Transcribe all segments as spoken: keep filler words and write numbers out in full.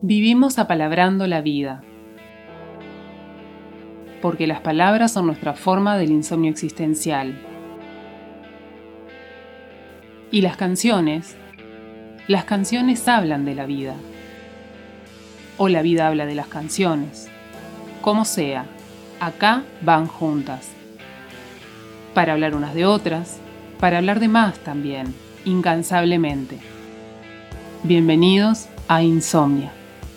Vivimos apalabrando la vida, porque las palabras son nuestra forma del insomnio existencial. Y las canciones, las canciones hablan de la vida, o la vida habla de las canciones. Como sea, acá van juntas, para hablar unas de otras, para hablar de más también, incansablemente. Bienvenidos a Insomnia.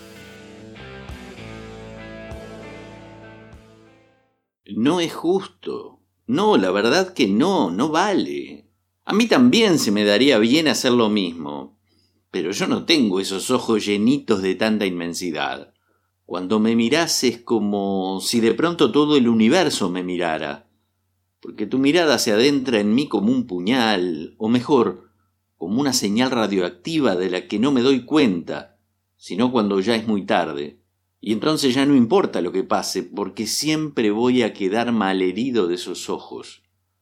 No es justo. No, la verdad que no, no vale. A mí también se me daría bien hacer lo mismo, pero yo no tengo esos ojos llenitos de tanta inmensidad. Cuando me mirás es como si de pronto todo el universo me mirara, porque tu mirada se adentra en mí como un puñal, o mejor, como una señal radioactiva de la que no me doy cuenta, sino cuando ya es muy tarde. Y entonces ya no importa lo que pase, porque siempre voy a quedar malherido de esos ojos.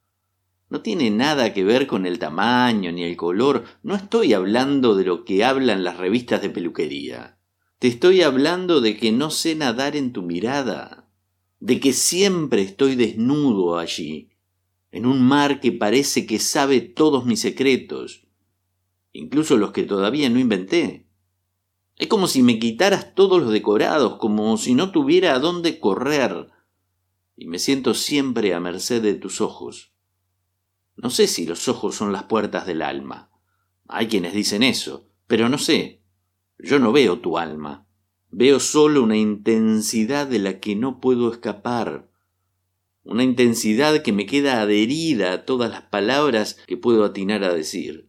No tiene nada que ver con el tamaño ni el color, no estoy hablando de lo que hablan las revistas de peluquería. Te estoy hablando de que no sé nadar en tu mirada, de que siempre estoy desnudo allí, en un mar que parece que sabe todos mis secretos, incluso los que todavía no inventé. Es como si me quitaras todos los decorados, como si no tuviera a dónde correr, y me siento siempre a merced de tus ojos. No sé si los ojos son las puertas del alma. Hay quienes dicen eso, pero no sé. Yo no veo tu alma. Veo solo una intensidad de la que no puedo escapar. Una intensidad que me queda adherida a todas las palabras que puedo atinar a decir.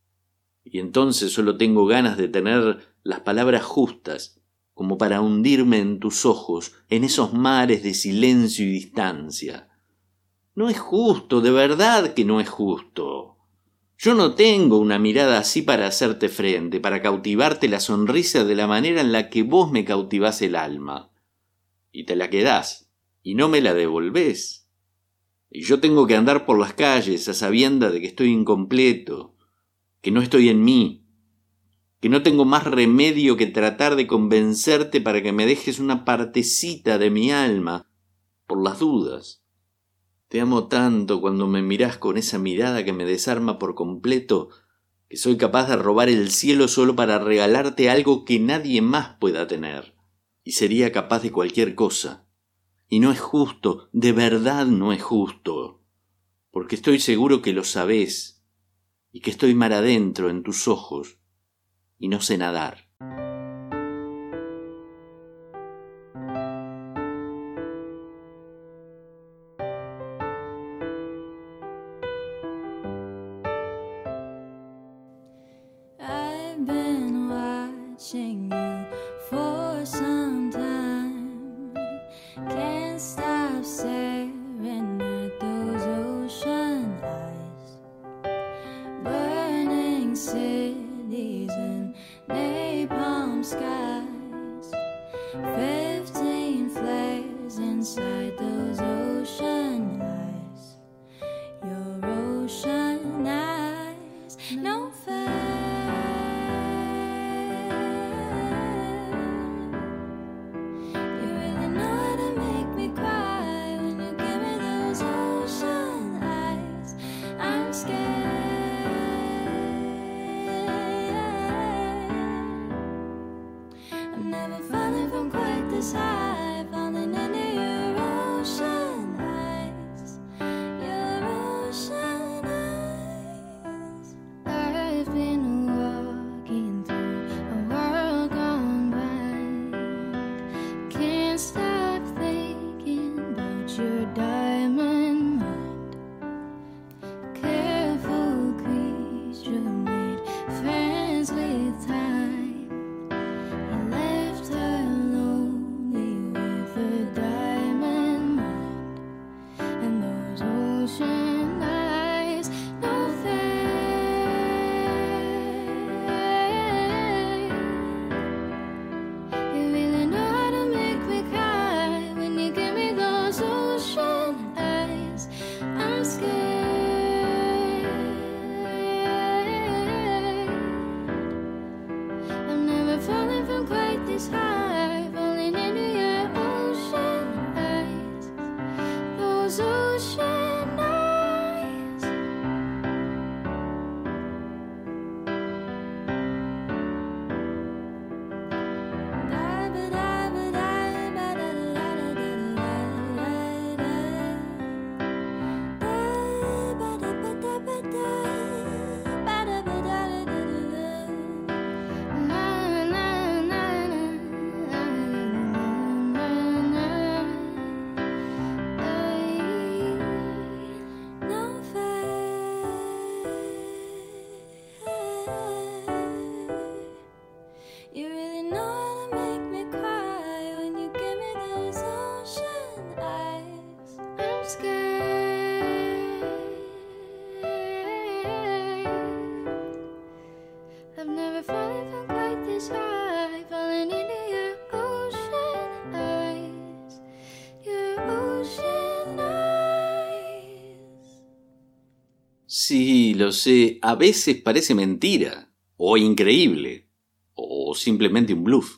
Y entonces solo tengo ganas de tener las palabras justas, como para hundirme en tus ojos, en esos mares de silencio y distancia. No es justo, de verdad que no es justo. Yo no tengo una mirada así para hacerte frente, para cautivarte la sonrisa de la manera en la que vos me cautivás el alma. Y te la quedás, y no me la devolvés. Y yo tengo que andar por las calles a sabienda de que estoy incompleto, que no estoy en mí, que no tengo más remedio que tratar de convencerte para que me dejes una partecita de mi alma, por las dudas. Te amo tanto cuando me mirás con esa mirada que me desarma por completo, que soy capaz de robar el cielo solo para regalarte algo que nadie más pueda tener, y sería capaz de cualquier cosa. Y no es justo, de verdad no es justo, porque estoy seguro que lo sabés, y que estoy mar adentro en tus ojos, y no sé nadar. I've been watching you for some time. Can't stop staring at those ocean eyes. Burning cities and napalm skies. Fifteen flares inside those ocean eyes. Your ocean eyes, no fair. You really know how to make me cry when you give me those ocean eyes. I'm scared. I'm never falling from quite this high, falling into your found quite this high, falling into your ocean eyes, those ocean eyes. You really know how to make me cry when you give me those ocean eyes. I'm scared. I've never fallen from quite this high, falling into your ocean eyes, your ocean eyes. Sí, lo sé, a veces parece mentira, o increíble, o simplemente un bluff.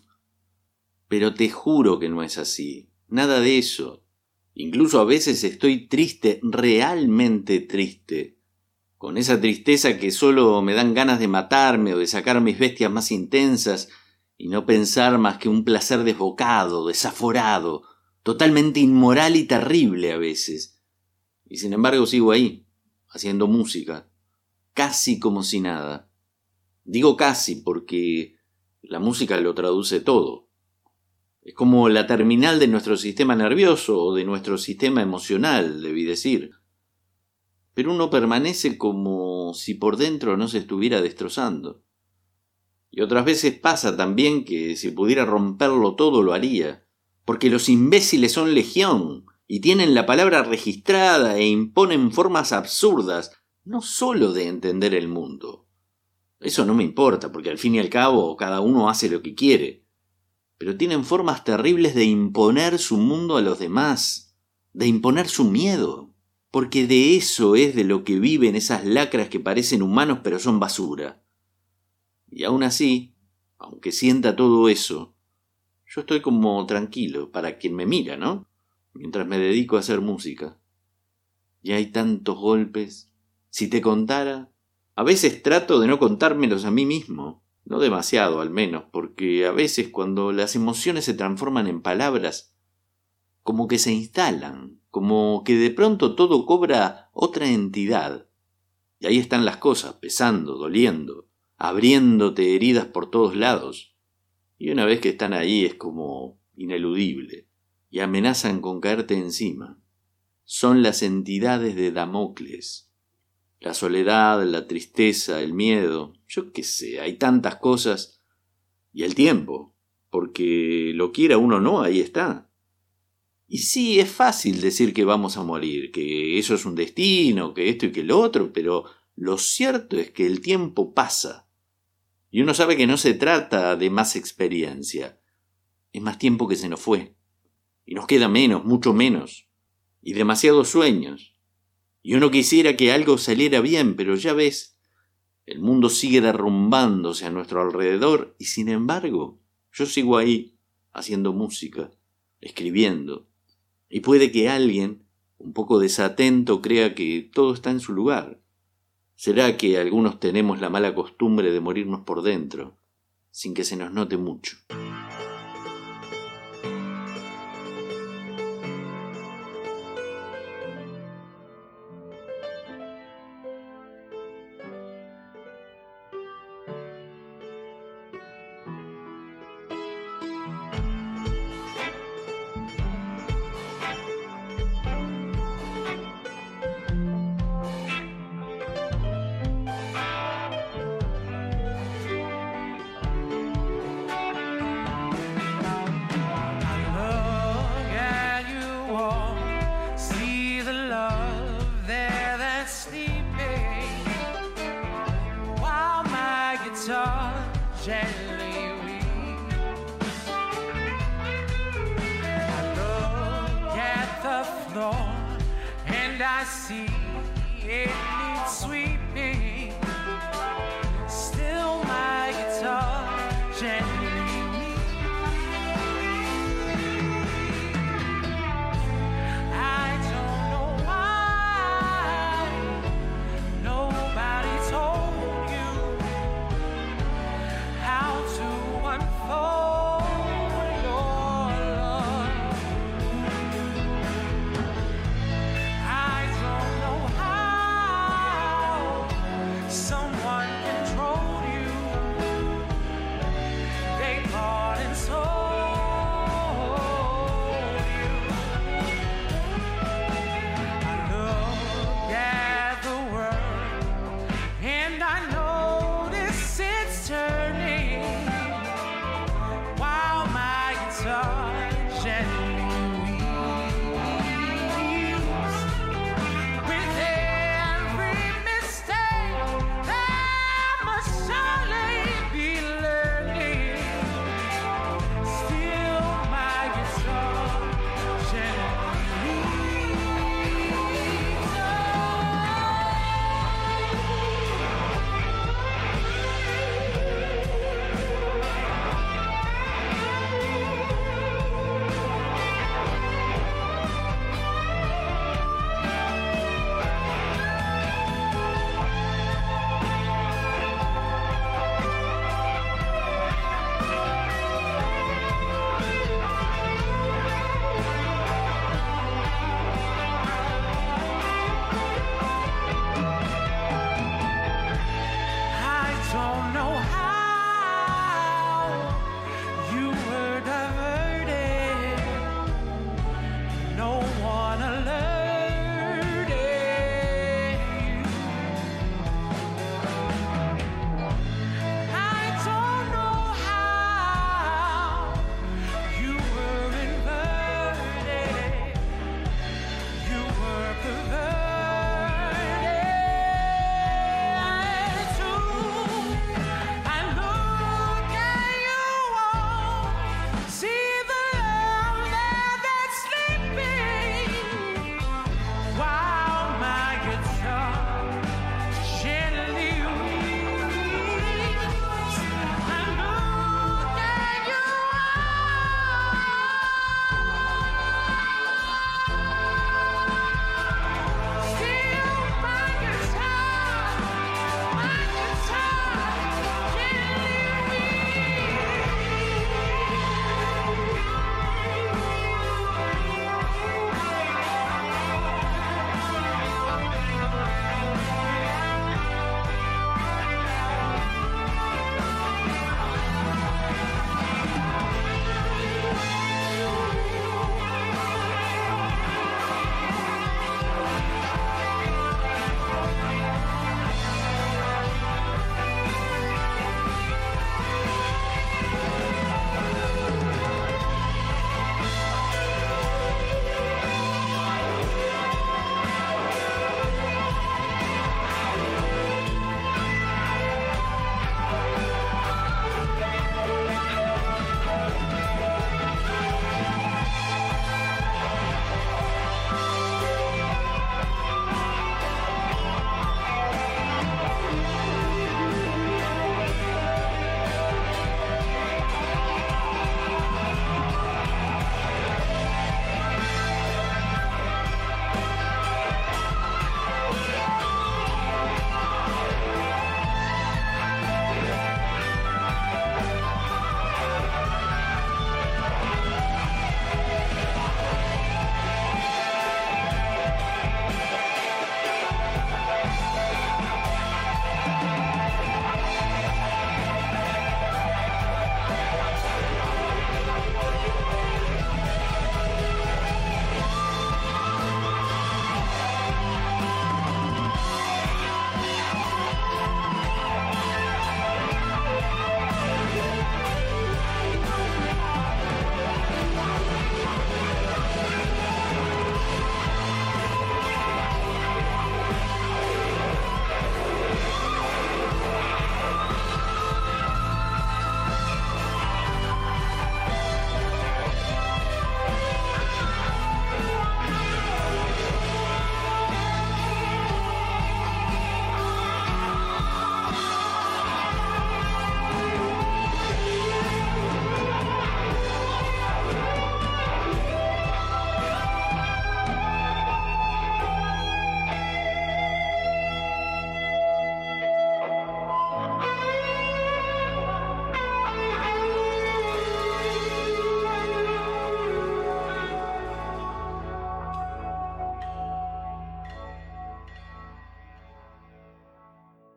Pero te juro que no es así, nada de eso. Incluso a veces estoy triste, realmente triste, con esa tristeza que solo me dan ganas de matarme o de sacar mis bestias más intensas y no pensar más que un placer desbocado, desaforado, totalmente inmoral y terrible a veces. Y sin embargo sigo ahí, haciendo música, casi como si nada. Digo casi porque la música lo traduce todo. Es como la terminal de nuestro sistema nervioso o de nuestro sistema emocional, debí decir. Pero uno permanece como si por dentro no se estuviera destrozando. Y otras veces pasa también que si pudiera romperlo todo lo haría, porque los imbéciles son legión y tienen la palabra registrada e imponen formas absurdas, no solo de entender el mundo. Eso no me importa, porque al fin y al cabo cada uno hace lo que quiere. Pero tienen formas terribles de imponer su mundo a los demás, de imponer su miedo. Porque de eso es de lo que viven esas lacras que parecen humanos pero son basura. Y aún así, aunque sienta todo eso, yo estoy como tranquilo para quien me mira, ¿no? Mientras me dedico a hacer música. Y hay tantos golpes. Si te contara, a veces trato de no contármelos a mí mismo. No demasiado, al menos, porque a veces cuando las emociones se transforman en palabras, como que se instalan, como que de pronto todo cobra otra entidad. Y ahí están las cosas, pesando, doliendo, abriéndote heridas por todos lados. Y una vez que están ahí es como ineludible, y amenazan con caerte encima. Son las entidades de Damocles. La soledad, la tristeza, el miedo, yo qué sé, hay tantas cosas. Y el tiempo, porque lo quiera uno o no, ahí está. Y sí, es fácil decir que vamos a morir, que eso es un destino, que esto y que lo otro, pero lo cierto es que el tiempo pasa. Y uno sabe que no se trata de más experiencia. Es más tiempo que se nos fue. Y nos queda menos, mucho menos. Y demasiados sueños. Y uno quisiera que algo saliera bien, pero ya ves, el mundo sigue derrumbándose a nuestro alrededor y sin embargo, yo sigo ahí, haciendo música, escribiendo. Y puede que alguien, un poco desatento, crea que todo está en su lugar. ¿Será que algunos tenemos la mala costumbre de morirnos por dentro, sin que se nos note mucho? Gently weeps. I look at the floor and I see it needs sweeping. Still my guitar gently weeps.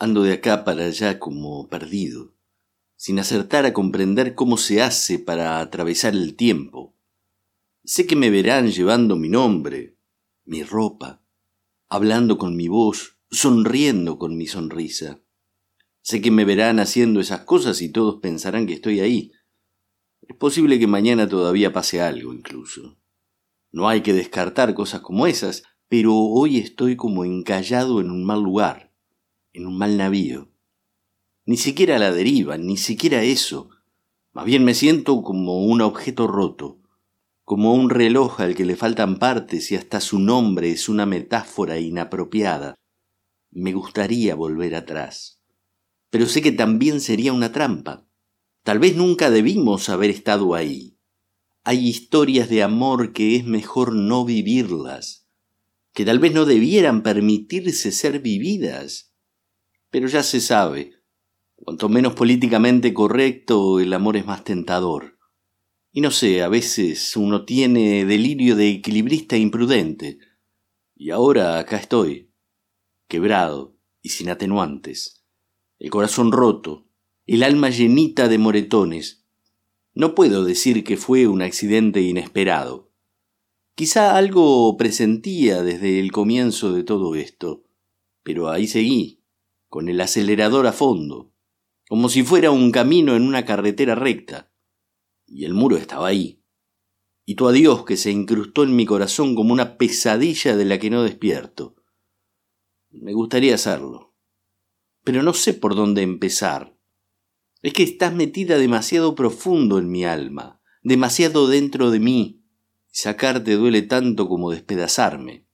Ando de acá para allá como perdido, sin acertar a comprender cómo se hace para atravesar el tiempo. Sé que me verán llevando mi nombre, mi ropa, hablando con mi voz, sonriendo con mi sonrisa. Sé que me verán haciendo esas cosas y todos pensarán que estoy ahí. Es posible que mañana todavía pase algo incluso. No hay que descartar cosas como esas, pero hoy estoy como encallado en un mal lugar, en un mal navío. Ni siquiera a la deriva, ni siquiera eso. Más bien me siento como un objeto roto, como un reloj al que le faltan partes y hasta su nombre es una metáfora inapropiada. Me gustaría volver atrás, pero sé que también sería una trampa. Tal vez nunca debimos haber estado ahí. Hay historias de amor que es mejor no vivirlas, que tal vez no debieran permitirse ser vividas. Pero ya se sabe, cuanto menos políticamente correcto, el amor es más tentador. Y no sé, a veces uno tiene delirio de equilibrista imprudente. Y ahora acá estoy, quebrado y sin atenuantes. El corazón roto, el alma llenita de moretones. No puedo decir que fue un accidente inesperado. Quizá algo presentía desde el comienzo de todo esto, pero ahí seguí, con el acelerador a fondo, como si fuera un camino en una carretera recta. Y el muro estaba ahí. Y tu adiós que se incrustó en mi corazón como una pesadilla de la que no despierto. Me gustaría hacerlo, pero no sé por dónde empezar. Es que estás metida demasiado profundo en mi alma, demasiado dentro de mí. Sacarte duele tanto como despedazarme.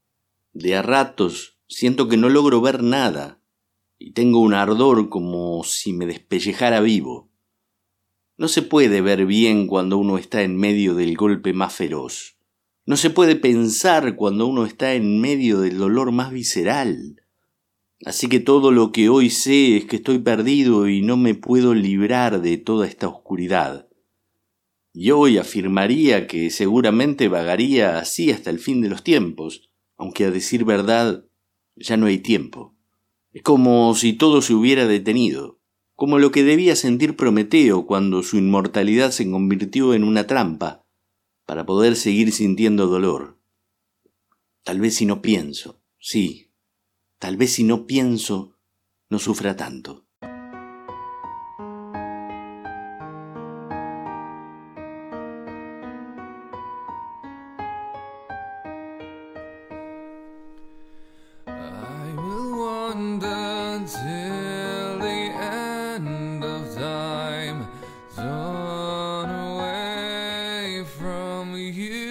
De a ratos siento que no logro ver nada y tengo un ardor como si me despellejara vivo. No se puede ver bien cuando uno está en medio del golpe más feroz. No se puede pensar cuando uno está en medio del dolor más visceral. Así que todo lo que hoy sé es que estoy perdido y no me puedo librar de toda esta oscuridad. Y hoy afirmaría que seguramente vagaría así hasta el fin de los tiempos, aunque a decir verdad ya no hay tiempo. Es como si todo se hubiera detenido, como lo que debía sentir Prometeo cuando su inmortalidad se convirtió en una trampa para poder seguir sintiendo dolor. Tal vez si no pienso, sí, tal vez si no pienso, no sufra tanto. I will wander till the end of time, torn away from you.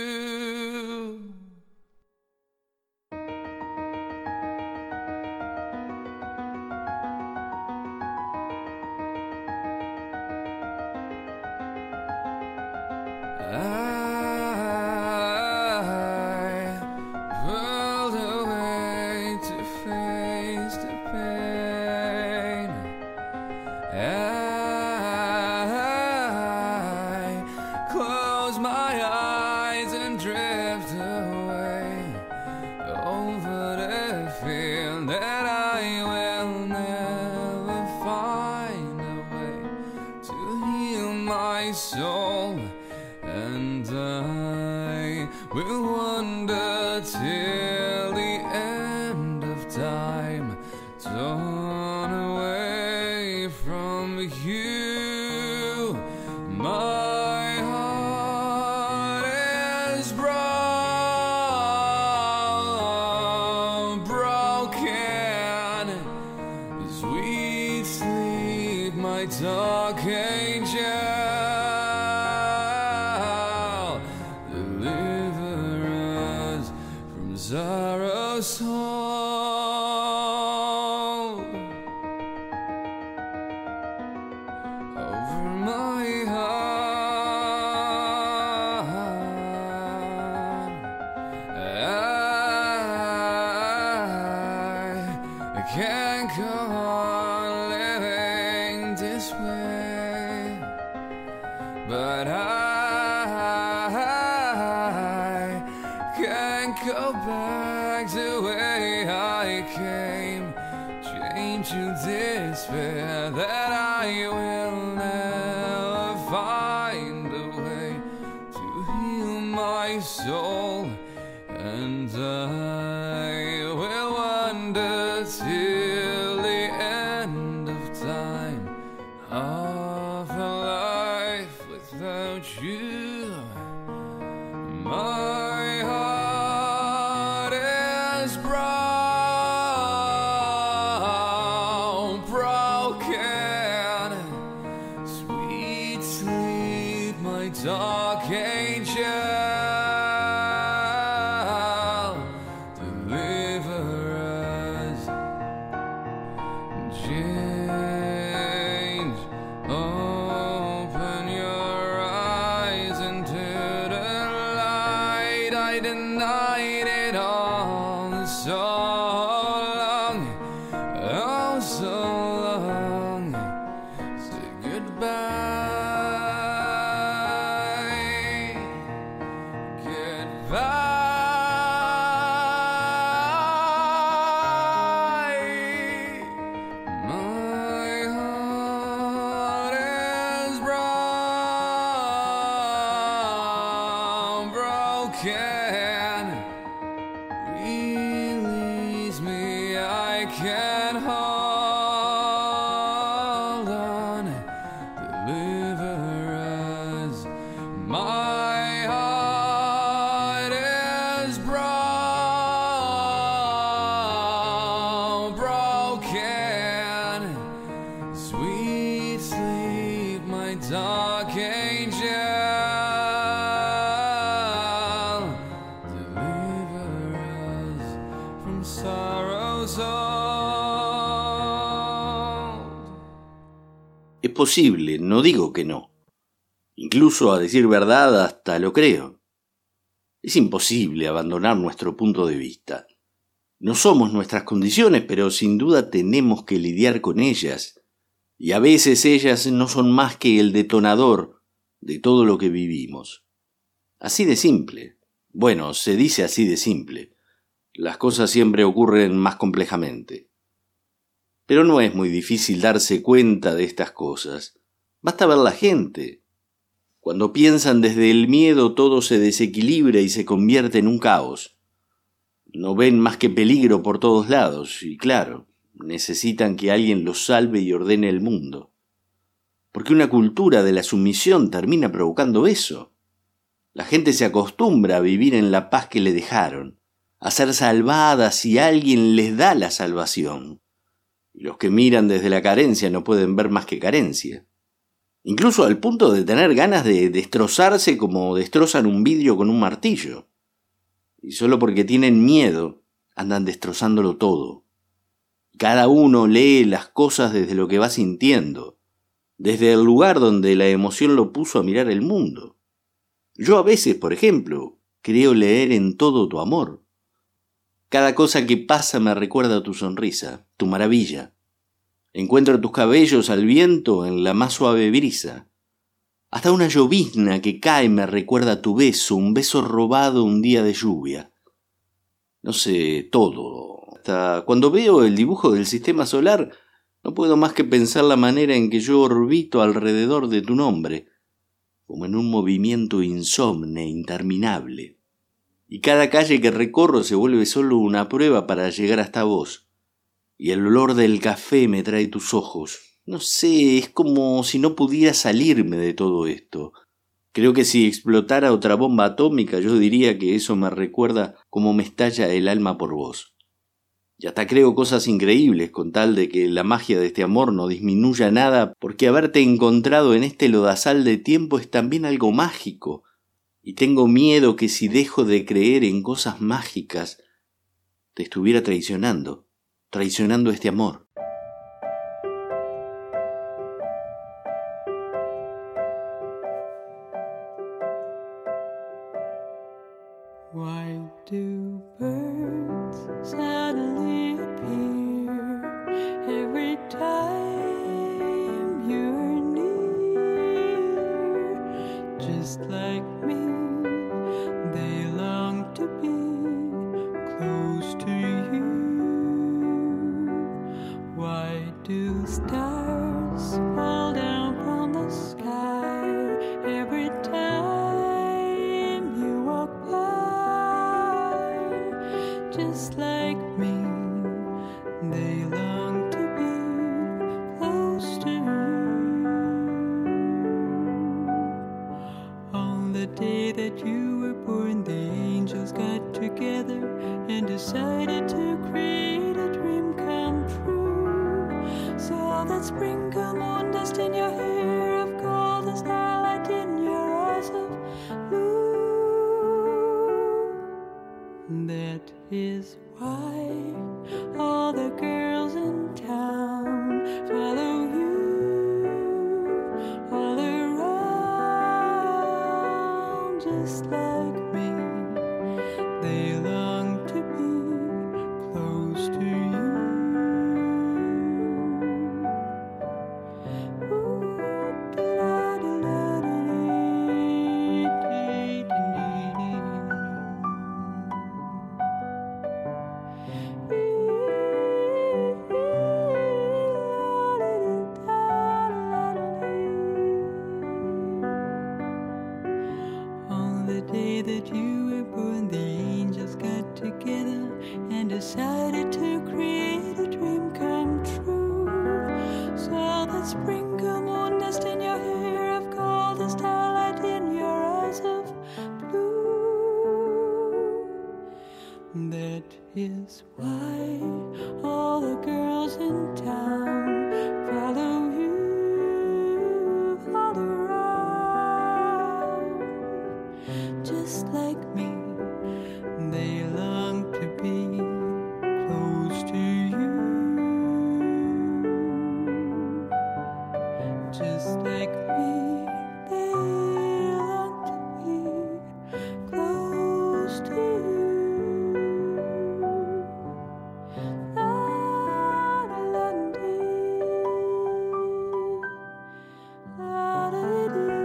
I pulled away to face the pain. I close my eyes and drift away over the field that I will never find a way to heal my soul. And I will wander till the end of time, torn away from you. My heart is bro- broken. Sweet sleep, my dark angel. Deliver us from sorrow's hold over my heart. I can't go on living this way, but I can't go back the way I came. Change you despair that I will never find a way to heal my soul, and I will wander till the end of time of a life without you. My heart is brown, broken. Sweet sleep, my dark angel. Deliver us, change. Open your eyes into the light. I denied it all so long, oh so long. Say goodbye, goodbye. My heart is brown, broken. Release me, I can't hold on. Deliver us. My heart is brown, broken. Sweet sleep, my dark angel. Deliver us from sorrows old. Es posible, no digo que no. Incluso, a decir verdad, hasta lo creo. Es imposible abandonar nuestro punto de vista. No somos nuestras condiciones, pero sin duda tenemos que lidiar con ellas. Y a veces ellas no son más que el detonador de todo lo que vivimos. Así de simple. Bueno, se dice así de simple. Las cosas siempre ocurren más complejamente. Pero no es muy difícil darse cuenta de estas cosas. Basta ver la gente. Cuando piensan desde el miedo, todo se desequilibra y se convierte en un caos. No ven más que peligro por todos lados, y claro, necesitan que alguien los salve y ordene el mundo. Porque una cultura de la sumisión termina provocando eso. La gente se acostumbra a vivir en la paz que le dejaron, a ser salvadas si alguien les da la salvación. Y los que miran desde la carencia no pueden ver más que carencia. Incluso al punto de tener ganas de destrozarse como destrozan un vidrio con un martillo. Y solo porque tienen miedo, andan destrozándolo todo. Cada uno lee las cosas desde lo que va sintiendo, desde el lugar donde la emoción lo puso a mirar el mundo. Yo a veces, por ejemplo, creo leer en todo tu amor. Cada cosa que pasa me recuerda tu sonrisa, tu maravilla. Encuentro tus cabellos al viento en la más suave brisa. Hasta una llovizna que cae me recuerda tu beso, un beso robado un día de lluvia. No sé, todo. Hasta cuando veo el dibujo del sistema solar, no puedo más que pensar la manera en que yo orbito alrededor de tu nombre, como en un movimiento insomne, interminable. Y cada calle que recorro se vuelve solo una prueba para llegar hasta vos. Y el olor del café me trae tus ojos. No sé, es como si no pudiera salirme de todo esto. Creo que si explotara otra bomba atómica, yo diría que eso me recuerda cómo me estalla el alma por vos. Y hasta creo cosas increíbles con tal de que la magia de este amor no disminuya nada, porque haberte encontrado en este lodazal de tiempo es también algo mágico. Y tengo miedo que si dejo de creer en cosas mágicas, te estuviera traicionando, traicionando este amor. Why do birds suddenly appear every time you're near? Just like me, they long to be close to you. Why day that you were born, the angels got together and decided to create a dream come true. So that spring come on, dust in your hair of gold, the starlight in your eyes of blue. That is why all the girls in town follow you all around, just like me. They long to be close to you. On the day that you were born, the angels got together and decided to create a dream come true. So that spring come on, dust in your hair of gold, the starlight in your eyes of blue. That is why all the girls in town follow you all around, just like me. They long to be close to you, just like me. They long to be close to you. La, la, la, dee. La, da, dee.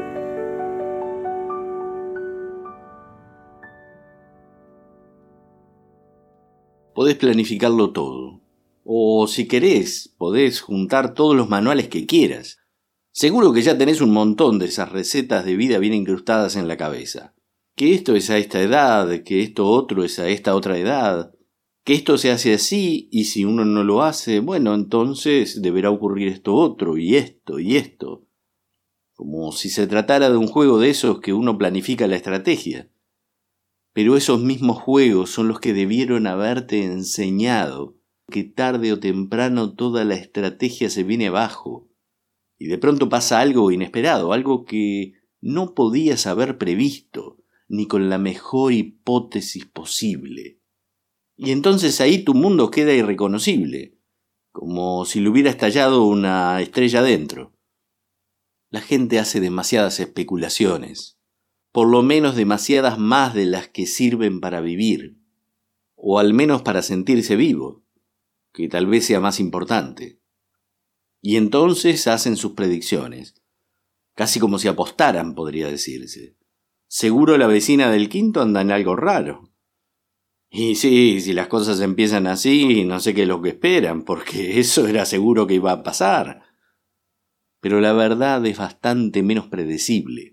Podés planificarlo todo. O si querés, podés juntar todos los manuales que quieras. Seguro que ya tenés un montón de esas recetas de vida bien incrustadas en la cabeza. Que esto es a esta edad, que esto otro es a esta otra edad, que esto se hace así y si uno no lo hace, bueno, entonces deberá ocurrir esto otro y esto y esto. Como si se tratara de un juego de esos que uno planifica la estrategia. Pero esos mismos juegos son los que debieron haberte enseñado que tarde o temprano toda la estrategia se viene abajo y de pronto pasa algo inesperado, algo que no podías haber previsto ni con la mejor hipótesis posible. Y entonces ahí tu mundo queda irreconocible, como si le hubiera estallado una estrella dentro. La gente hace demasiadas especulaciones. Por lo menos demasiadas más de las que sirven para vivir, o al menos para sentirse vivo, que tal vez sea más importante. Y entonces hacen sus predicciones, casi como si apostaran, podría decirse. Seguro la vecina del quinto anda en algo raro. Y sí, si las cosas empiezan así, no sé qué es lo que esperan, porque eso era seguro que iba a pasar. Pero la verdad es bastante menos predecible.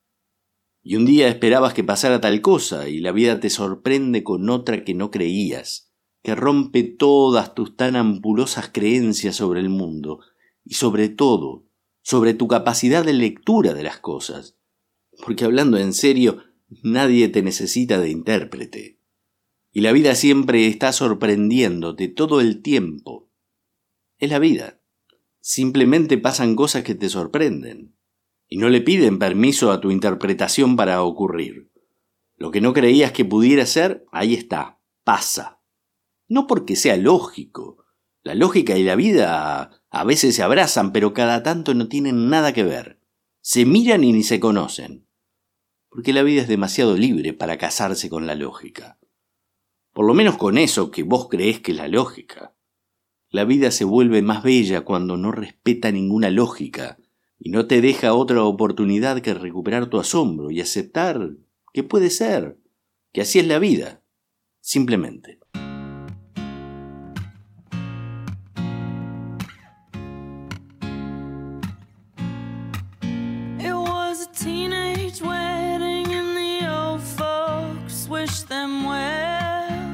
Y un día esperabas que pasara tal cosa y la vida te sorprende con otra que no creías, que rompe todas tus tan ampulosas creencias sobre el mundo y sobre todo, sobre tu capacidad de lectura de las cosas. Porque hablando en serio, nadie te necesita de intérprete. Y la vida siempre está sorprendiéndote todo el tiempo. Es la vida. Simplemente pasan cosas que te sorprenden. Y no le piden permiso a tu interpretación para ocurrir. Lo que no creías que pudiera ser, ahí está, pasa. No porque sea lógico. La lógica y la vida a veces se abrazan, pero cada tanto no tienen nada que ver. Se miran y ni se conocen. Porque la vida es demasiado libre para casarse con la lógica. Por lo menos con eso que vos creés que es la lógica. La vida se vuelve más bella cuando no respeta ninguna lógica y no te deja otra oportunidad que recuperar tu asombro y aceptar que puede ser, que así es la vida, simplemente. It was a teenage wedding and the old folks wished them well.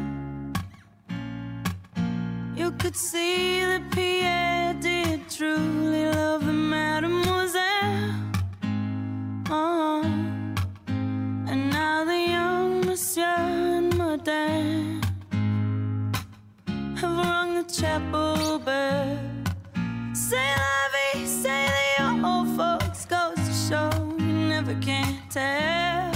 You could see that Pierre did truly love the mademoiselle. Oh. never can tell.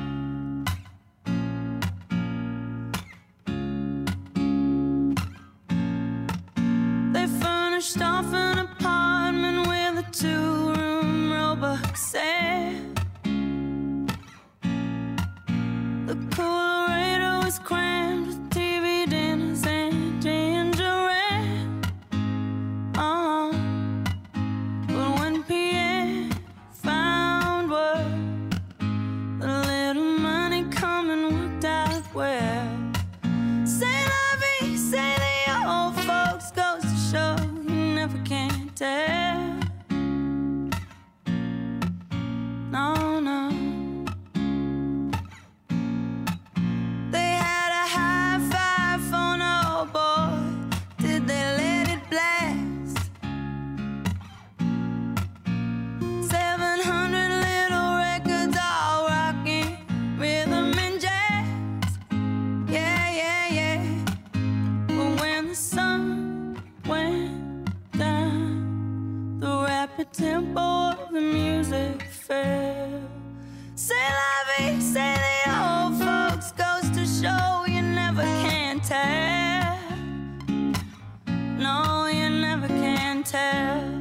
They furnished off an apartment with a two-room Robux set. The coolerator was crammed with T V dinners and ginger ale. Uh, but when Pierre found work, the little money coming worked out well. Say la vie, say the old folks, goes to show you never can tell. No, no. They had a high five for no boy. Did they let it blast? Seven hundred little records all rocking rhythm and jazz. Yeah, yeah, yeah. But when the sun went down, the rapid tempo of the music fell. Say la vie, say the old folks, goes to show you never can tell. No, you never can tell.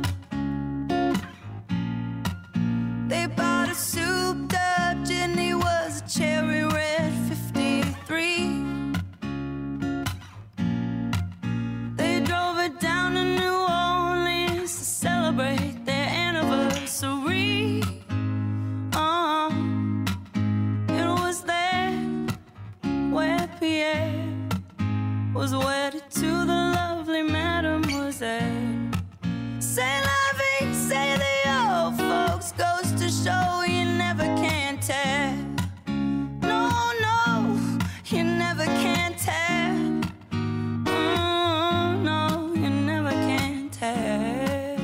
They bought a souped up Jenny, was a cherry red fifty-three. They drove it down to New Orleans to celebrate their anniversary. Uh, it was there where Pierre was wedded to the lovely Mademoiselle. Say la vie, say the old folks, goes to show you never can tell. No, no, you never can tell. Mm, no, you never can tell.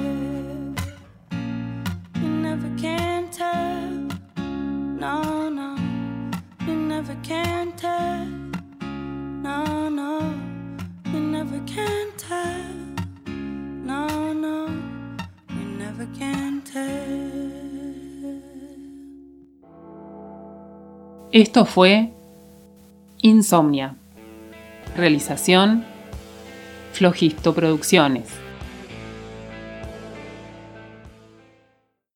You never can tell. No, no, you never can tell. No, no, you never can tell. No, no, you never can tell. Esto fue Insomnia. Realización Flojisto Producciones.